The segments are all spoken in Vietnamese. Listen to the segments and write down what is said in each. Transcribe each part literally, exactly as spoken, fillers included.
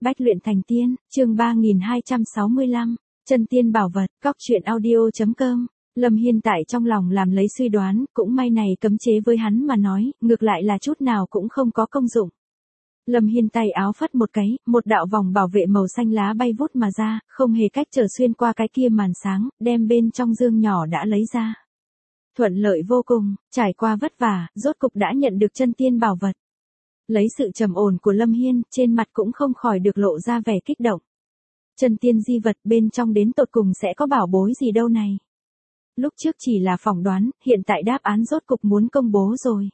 Bách luyện thành tiên, chương ba nghìn hai trăm sáu mươi lăm, chân tiên bảo vật, góc truyện audio.com. Lâm Hiên tại trong lòng làm lấy suy đoán, cũng may này cấm chế với hắn mà nói, ngược lại là chút nào cũng không có công dụng. Lâm Hiên tay áo phất một cái, một đạo vòng bảo vệ màu xanh lá bay vút mà ra, không hề cách trở xuyên qua cái kia màn sáng, đem bên trong dương nhỏ đã lấy ra. Thuận lợi vô cùng, trải qua vất vả, rốt cục đã nhận được chân tiên bảo vật. Lấy sự trầm ổn của Lâm Hiên, trên mặt cũng không khỏi được lộ ra vẻ kích động. Chân tiên di vật bên trong đến tột cùng sẽ có bảo bối gì đâu này. Lúc trước chỉ là phỏng đoán, hiện tại đáp án rốt cục muốn công bố rồi.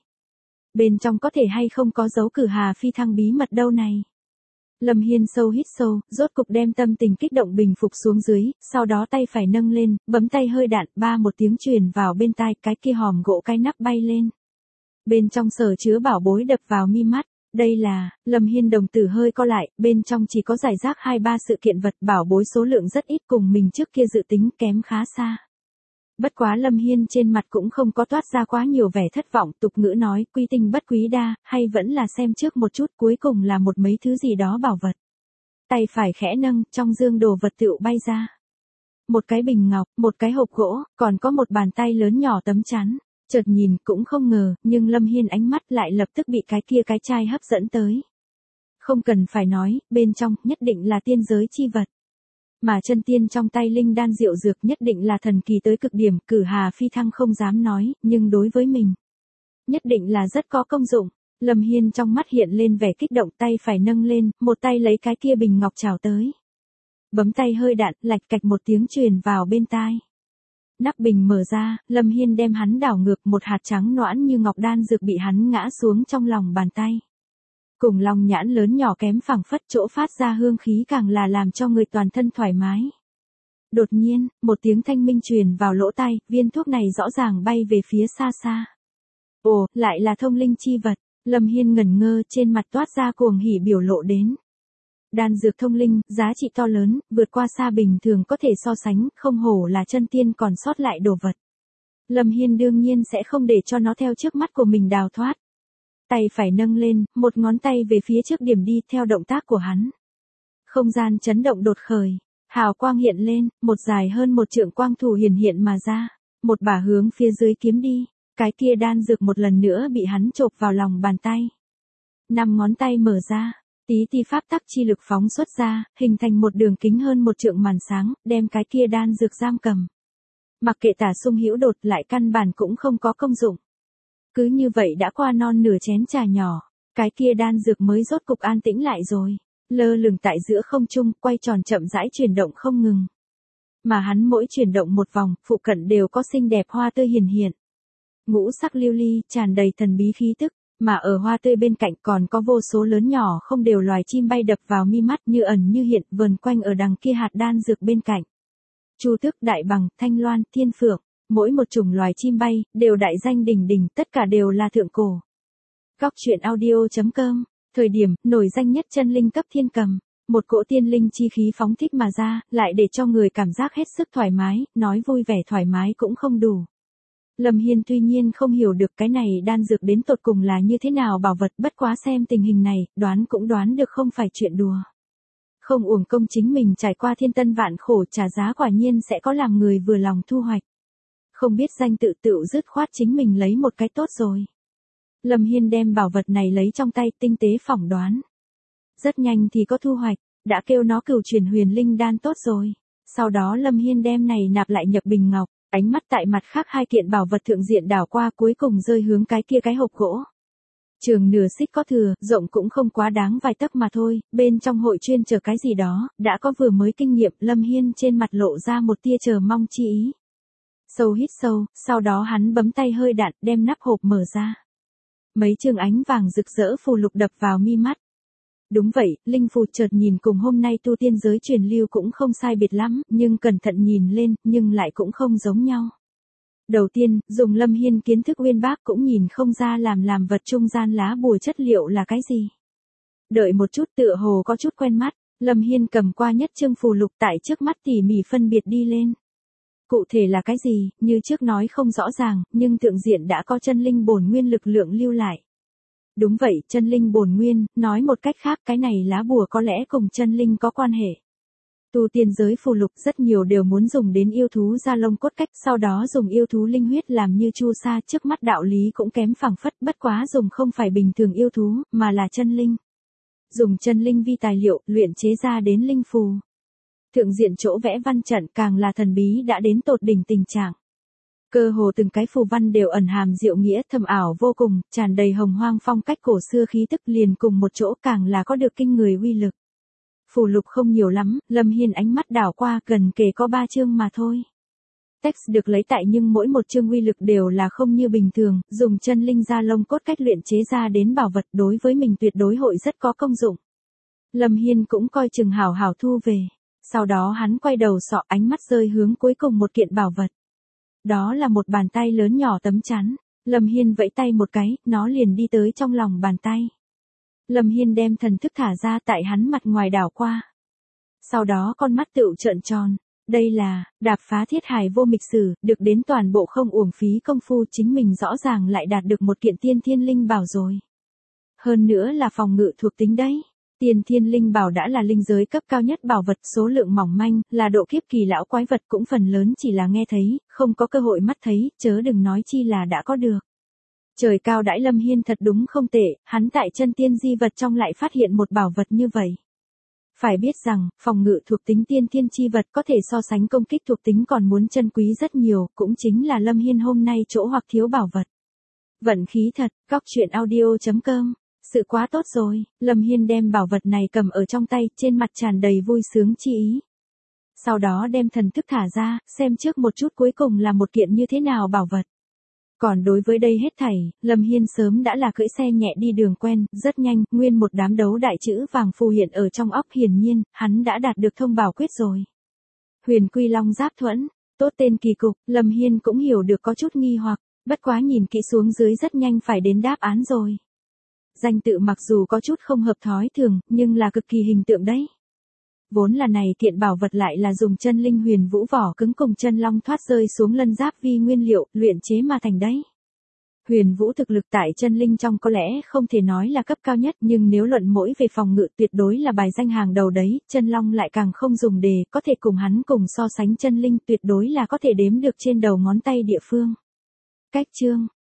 Bên trong có thể hay không có dấu cử hà phi thăng bí mật đâu này. Lâm Hiên sâu hít sâu, rốt cục đem tâm tình kích động bình phục xuống dưới, sau đó tay phải nâng lên, bấm tay hơi đạn, ba một tiếng truyền vào bên tai, cái kia hòm gỗ cái nắp bay lên. Bên trong sở chứa bảo bối đập vào mi mắt, đây là, Lâm Hiên đồng tử hơi co lại, bên trong chỉ có giải rác hai ba sự kiện vật bảo bối số lượng rất ít cùng mình trước kia dự tính kém khá xa. Bất quá Lâm Hiên trên mặt cũng không có toát ra quá nhiều vẻ thất vọng, tục ngữ nói, quý tinh bất quý đa, hay vẫn là xem trước một chút, cuối cùng là một mấy thứ gì đó bảo vật. Tay phải khẽ nâng, trong dương đồ vật tựu bay ra. Một cái bình ngọc, một cái hộp gỗ, còn có một bàn tay lớn nhỏ tấm chắn. Chợt nhìn cũng không ngờ, nhưng Lâm Hiên ánh mắt lại lập tức bị cái kia cái chai hấp dẫn tới. Không cần phải nói, bên trong nhất định là tiên giới chi vật. Mà chân tiên trong tay linh đan diệu dược nhất định là thần kỳ tới cực điểm, cử hà phi thăng không dám nói, nhưng đối với mình, nhất định là rất có công dụng. Lâm Hiên trong mắt hiện lên vẻ kích động, tay phải nâng lên, một tay lấy cái kia bình ngọc chào tới. Bấm tay hơi đạn, lạch cạch một tiếng truyền vào bên tai. Nắp bình mở ra, Lâm Hiên đem hắn đảo ngược, một hạt trắng noãn như ngọc đan dược bị hắn ngã xuống trong lòng bàn tay. Cùng lòng nhãn lớn nhỏ kém phẳng phất, chỗ phát ra hương khí càng là làm cho người toàn thân thoải mái. Đột nhiên, một tiếng thanh minh truyền vào lỗ tai, viên thuốc này rõ ràng bay về phía xa xa. Ồ, lại là thông linh chi vật, Lâm Hiên ngẩn ngơ, trên mặt toát ra cuồng hỉ biểu lộ đến. Đan dược thông linh, giá trị to lớn, vượt qua xa bình thường có thể so sánh, không hổ là chân tiên còn sót lại đồ vật. Lâm Hiên đương nhiên sẽ không để cho nó theo trước mắt của mình đào thoát. Tay phải nâng lên, một ngón tay về phía trước điểm đi, theo động tác của hắn. Không gian chấn động đột khởi, hào quang hiện lên, một dài hơn một trượng quang thủ hiển hiện mà ra, một bả hướng phía dưới kiếm đi, cái kia đan dược một lần nữa bị hắn chộp vào lòng bàn tay. Năm ngón tay mở ra. Tí ti pháp tắc chi lực phóng xuất ra, hình thành một đường kính hơn một trượng màn sáng, đem cái kia đan dược giam cầm. Mặc kệ tả sung hữu đột lại căn bản cũng không có công dụng. Cứ như vậy đã qua non nửa chén trà nhỏ, cái kia đan dược mới rốt cục an tĩnh lại rồi, lơ lửng tại giữa không trung, quay tròn chậm rãi chuyển động không ngừng. Mà hắn mỗi chuyển động một vòng, phụ cận đều có xinh đẹp hoa tươi hiển hiện. Ngũ sắc lưu ly, tràn đầy thần bí khí tức. Mà ở hoa tươi bên cạnh còn có vô số lớn nhỏ không đều loài chim bay đập vào mi mắt như ẩn như hiện, vờn quanh ở đằng kia hạt đan dược bên cạnh. Chu tước, đại bằng, thanh loan, thiên phượng, mỗi một chủng loài chim bay, đều đại danh đỉnh đỉnh, tất cả đều là thượng cổ. Góc truyện audio.com, thời điểm, nổi danh nhất chân linh cấp thiên cầm, một cỗ tiên linh chi khí phóng thích mà ra, lại để cho người cảm giác hết sức thoải mái, nói vui vẻ thoải mái cũng không đủ. Lâm Hiên tuy nhiên không hiểu được cái này đan dược đến tột cùng là như thế nào bảo vật, bất quá xem tình hình này, đoán cũng đoán được không phải chuyện đùa. Không uổng công chính mình trải qua thiên tân vạn khổ, trả giá quả nhiên sẽ có làm người vừa lòng thu hoạch. Không biết danh tự tự dứt khoát chính mình lấy một cái tốt rồi. Lâm Hiên đem bảo vật này lấy trong tay, tinh tế phỏng đoán. Rất nhanh thì có thu hoạch, đã kêu nó cửu chuyển huyền linh đan tốt rồi. Sau đó Lâm Hiên đem này nạp lại nhập bình ngọc. Ánh mắt tại mặt khác hai kiện bảo vật thượng diện đảo qua, cuối cùng rơi hướng cái kia cái hộp gỗ. Trường nửa xích có thừa, rộng cũng không quá đáng vài tấc mà thôi, bên trong hội chuyên chờ cái gì đó, đã có vừa mới kinh nghiệm, Lâm Hiên trên mặt lộ ra một tia chờ mong chi ý. Sâu hít sâu, sau đó hắn bấm tay hơi đạn, đem nắp hộp mở ra. Mấy chương ánh vàng rực rỡ phù lục đập vào mi mắt. Đúng vậy, linh phù chợt nhìn cùng hôm nay tu tiên giới truyền lưu cũng không sai biệt lắm, nhưng cẩn thận nhìn lên, nhưng lại cũng không giống nhau. Đầu tiên, dùng Lâm Hiên kiến thức uyên bác cũng nhìn không ra làm làm vật trung gian lá bùa chất liệu là cái gì. Đợi một chút, tựa hồ có chút quen mắt, Lâm Hiên cầm qua nhất chương phù lục tại trước mắt tỉ mỉ phân biệt đi lên. Cụ thể là cái gì, như trước nói không rõ ràng, nhưng thượng diện đã có chân linh bổn nguyên lực lượng lưu lại. Đúng vậy, chân linh bổn nguyên, nói một cách khác cái này lá bùa có lẽ cùng chân linh có quan hệ. Tu tiên giới phù lục rất nhiều đều muốn dùng đến yêu thú da lông cốt cách, sau đó dùng yêu thú linh huyết làm như chu sa, trước mắt đạo lý cũng kém phẳng phất, bất quá dùng không phải bình thường yêu thú, mà là chân linh. Dùng chân linh vi tài liệu, luyện chế ra đến linh phù. Thượng diện chỗ vẽ văn trận càng là thần bí đã đến tột đỉnh tình trạng. Cơ hồ từng cái phù văn đều ẩn hàm diệu nghĩa thâm ảo vô cùng, tràn đầy hồng hoang phong cách cổ xưa khí tức liền cùng một chỗ càng là có được kinh người uy lực. Phù lục không nhiều lắm, Lâm Hiên ánh mắt đảo qua gần kề có ba chương mà thôi. Text được lấy tại nhưng mỗi một chương uy lực đều là không như bình thường, dùng chân linh da lông cốt cách luyện chế ra đến bảo vật đối với mình tuyệt đối hội rất có công dụng. Lâm Hiên cũng coi chừng hảo hảo thu về. Sau đó hắn quay đầu sọ ánh mắt rơi hướng cuối cùng một kiện bảo vật. Đó là một bàn tay lớn nhỏ tấm chắn. Lâm Hiên vẫy tay một cái, nó liền đi tới trong lòng bàn tay. Lâm Hiên đem thần thức thả ra tại hắn mặt ngoài đảo qua. Sau đó con mắt tựu trợn tròn. Đây là, đạp phá thiết hải vô mịch sử, được đến toàn bộ không uổng phí công phu chính mình rõ ràng lại đạt được một kiện tiên thiên linh bảo rồi. Hơn nữa là phòng ngự thuộc tính đấy. Tiên thiên linh bảo đã là linh giới cấp cao nhất bảo vật, số lượng mỏng manh, là độ kiếp kỳ lão quái vật cũng phần lớn chỉ là nghe thấy, không có cơ hội mắt thấy, chớ đừng nói chi là đã có được. Trời cao đãi Lâm Hiên thật đúng không tệ, hắn tại chân tiên di vật trong lại phát hiện một bảo vật như vậy. Phải biết rằng, phòng ngự thuộc tính tiên thiên chi vật có thể so sánh công kích thuộc tính còn muốn chân quý rất nhiều, cũng chính là Lâm Hiên hôm nay chỗ hoặc thiếu bảo vật. Vận khí thật, góc truyện audio chấm com. Sự quá tốt rồi, Lâm Hiên đem bảo vật này cầm ở trong tay, trên mặt tràn đầy vui sướng chi ý. Sau đó đem thần thức thả ra, xem trước một chút cuối cùng là một kiện như thế nào bảo vật. Còn đối với đây hết thảy, Lâm Hiên sớm đã là cưỡi xe nhẹ đi đường quen, rất nhanh, nguyên một đám đấu đại chữ vàng phù hiện ở trong óc, hiển nhiên, hắn đã đạt được thông bảo quyết rồi. Huyền Quy Long Giáp Thuẫn, tốt tên kỳ cục, Lâm Hiên cũng hiểu được có chút nghi hoặc, bất quá nhìn kỹ xuống dưới rất nhanh phải đến đáp án rồi. Danh tự mặc dù có chút không hợp thói thường, nhưng là cực kỳ hình tượng đấy. Vốn là này kiện bảo vật lại là dùng chân linh huyền vũ vỏ cứng cùng chân long thoát rơi xuống lân giáp vi nguyên liệu, luyện chế mà thành đấy. Huyền vũ thực lực tại chân linh trong có lẽ không thể nói là cấp cao nhất, nhưng nếu luận mỗi về phòng ngự tuyệt đối là bài danh hàng đầu đấy, chân long lại càng không dùng đề, có thể cùng hắn cùng so sánh chân linh tuyệt đối là có thể đếm được trên đầu ngón tay địa phương. Cách chương,